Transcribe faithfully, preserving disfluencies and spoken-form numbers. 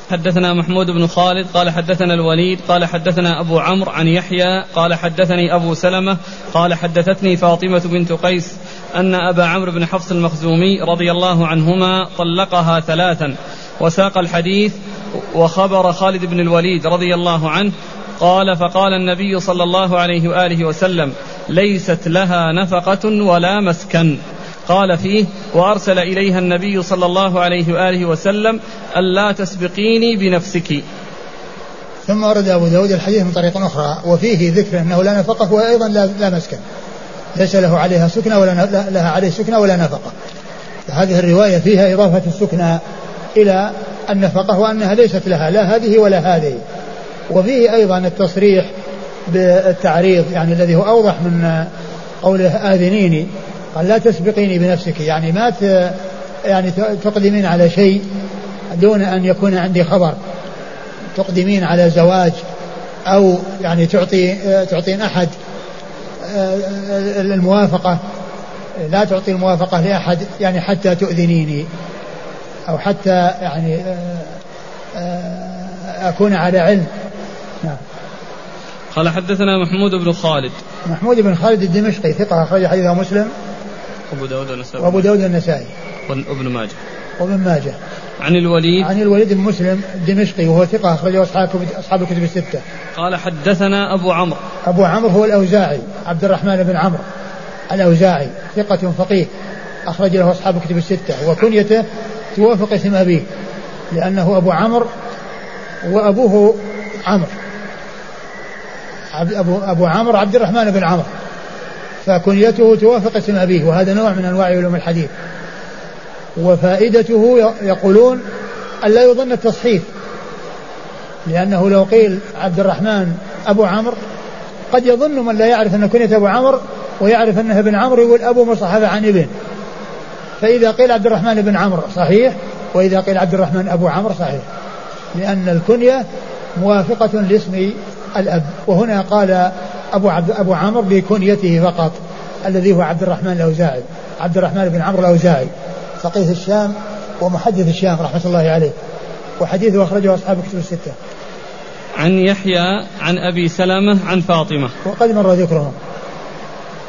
حدثنا محمود بن خالد قال حدثنا الوليد قال حدثنا أبو عمرو عن يحيى قال حدثني أبو سلمة قال حدثتني فاطمة بنت قيس أن أبا عمرو بن حفص المخزومي رضي الله عنهما طلقها ثلاثا، وساق الحديث وخبر خالد بن الوليد رضي الله عنه قال: فقال النبي صلى الله عليه وآله وسلم: ليست لها نفقة ولا مسكن. قال فيه: وأرسل إليها النبي صلى الله عليه وآله وسلم: ألا تسبقيني بنفسك. ثم ورد أبو داود الحديث من طريق أخرى وفيه ذكر أنه لا نفقة وأيضا لا مسكن، ليس له عليها سكنة ولا لها عليه سكنة ولا نفقة. هذه الرواية فيها إضافة السكنة إلى النفقة وأنها ليست لها لا هذه ولا هذه. وفيه أيضا التصريح بالتعريض يعني الذي هو أوضح من قوله آذنيني، قال: لا تسبقيني بنفسك، يعني ما يعني تقدمين على شيء دون أن يكون عندي خبر، تقدمين على زواج أو يعني تعطي تعطين أحد الموافقة، لا تعطي الموافقة لأحد يعني حتى تؤذنيني أو حتى يعني أكون على علم. نعم. قال حدثنا محمود بن خالد. محمود بن خالد الدمشقي ثقة أخرج حديثه مسلم وأبو داود النسائي وأبو داود النسائي وابن ماجه وابن ماجه. عن الوليد عن الوليد بن مسلم الدمشقي وهو ثقة أخرجه أصحاب الكتب الستة. قال حدثنا أبو عمرو. أبو عمرو هو الأوزاعي عبد الرحمن بن عمرو الأوزاعي ثقة فقيه أخرج له أصحاب الكتب الستة، وكنيته توافق اسم أبيه لأنه أبو عمرو وأبوه عمرو، أبو, أبو عمرو عبد الرحمن بن عمرو، فكنيته توافق اسم أبيه، وهذا نوع من أنواع علوم الحديث. وفائدته يقولون أن لا يظن التصحيف، لأنه لو قيل عبد الرحمن أبو عمرو قد يظن من لا يعرف أن كنية أبو عمرو ويعرف أنها ابن عمرو يقول أبو مصحف عن ابن، فإذا قيل عبد الرحمن بن عمرو صحيح، وإذا قيل عبد الرحمن أبو عمرو صحيح، لأن الكنية موافقة لاسم الأب. وهنا قال أبو, عبد أبو عمرو بكنيته فقط الذي هو عبد الرحمن الأوزاعي، عبد الرحمن بن عمرو الأوزاعي فقيه الشام ومحدث الشام رحمة الله عليه، وحديثه أخرجه أصحاب الكتب الستة. عن يحيى عن أبي سلمة عن فاطمة، وقد مر ذكرهم.